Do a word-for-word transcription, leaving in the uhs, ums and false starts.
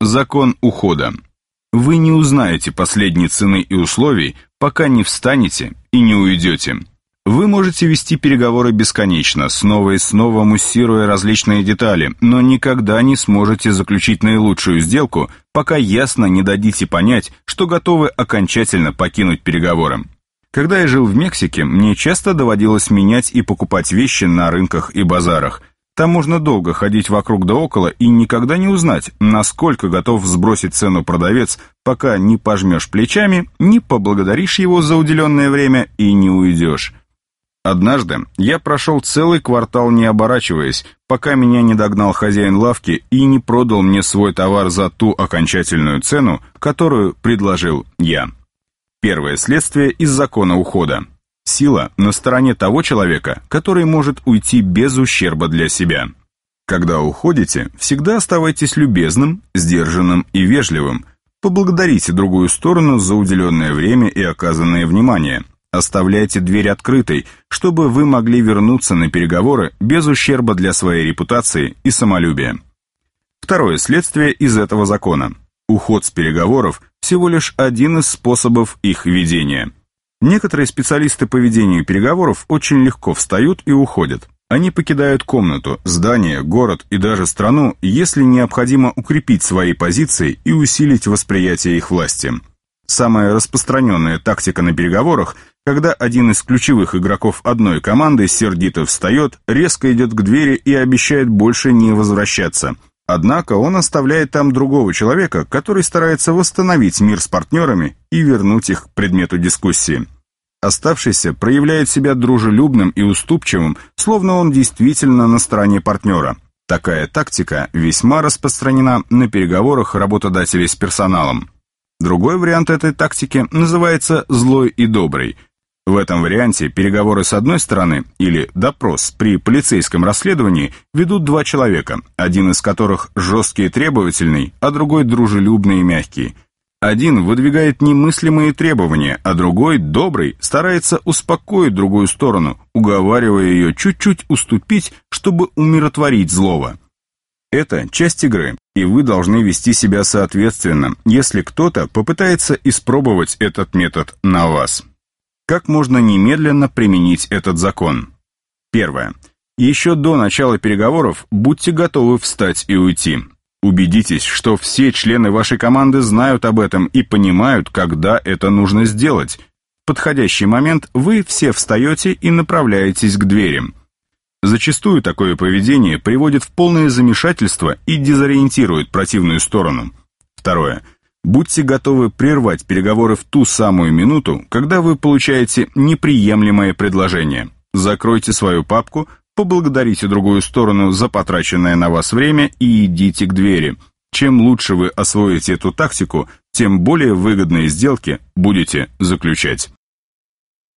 Закон ухода. Вы не узнаете последней цены и условий, пока не встанете и не уйдете. Вы можете вести переговоры бесконечно, снова и снова муссируя различные детали, но никогда не сможете заключить наилучшую сделку, пока ясно не дадите понять, что готовы окончательно покинуть переговоры. Когда я жил в Мексике, мне часто доводилось менять и покупать вещи на рынках и базарах. Там можно долго ходить вокруг да около и никогда не узнать, насколько готов сбросить цену продавец, пока не пожмешь плечами, не поблагодаришь его за уделенное время и не уйдешь. Однажды я прошел целый квартал не оборачиваясь, пока меня не догнал хозяин лавки и не продал мне свой товар за ту окончательную цену, которую предложил я. Первое следствие из закона ухода. Сила на стороне того человека, который может уйти без ущерба для себя. Когда уходите, всегда оставайтесь любезным, сдержанным и вежливым. Поблагодарите другую сторону за уделенное время и оказанное внимание. Оставляйте дверь открытой, чтобы вы могли вернуться на переговоры без ущерба для своей репутации и самолюбия. Второе следствие из этого закона. Уход с переговоров – всего лишь один из способов их ведения. Некоторые специалисты по ведению переговоров очень легко встают и уходят. Они покидают комнату, здание, город и даже страну, если необходимо укрепить свои позиции и усилить восприятие их власти. Самая распространенная тактика на переговорах, когда один из ключевых игроков одной команды сердито встает, резко идет к двери и обещает больше не возвращаться. Однако он оставляет там другого человека, который старается восстановить мир с партнерами и вернуть их к предмету дискуссии. Оставшийся проявляет себя дружелюбным и уступчивым, словно он действительно на стороне партнера. Такая тактика весьма распространена на переговорах работодателей с персоналом. Другой вариант этой тактики называется «злой и добрый». В этом варианте переговоры с одной стороны, или допрос при полицейском расследовании, ведут два человека, один из которых жесткий и требовательный, а другой дружелюбный и мягкий. Один выдвигает немыслимые требования, а другой, добрый, старается успокоить другую сторону, уговаривая ее чуть-чуть уступить, чтобы умиротворить злого. Это часть игры, и вы должны вести себя соответственно, если кто-то попытается испробовать этот метод на вас. Как можно немедленно применить этот закон? Первое. Еще до начала переговоров будьте готовы встать и уйти. Убедитесь, что все члены вашей команды знают об этом и понимают, когда это нужно сделать. В подходящий момент вы все встаете и направляетесь к двери. Зачастую такое поведение приводит в полное замешательство и дезориентирует противную сторону. Второе. Будьте готовы прервать переговоры в ту самую минуту, когда вы получаете неприемлемое предложение. Закройте свою папку, поблагодарите другую сторону за потраченное на вас время и идите к двери. Чем лучше вы освоите эту тактику, тем более выгодные сделки будете заключать.